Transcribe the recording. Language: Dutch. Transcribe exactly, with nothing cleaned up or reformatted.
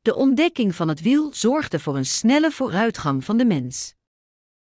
De ontdekking van het wiel zorgde voor een snelle vooruitgang van de mens.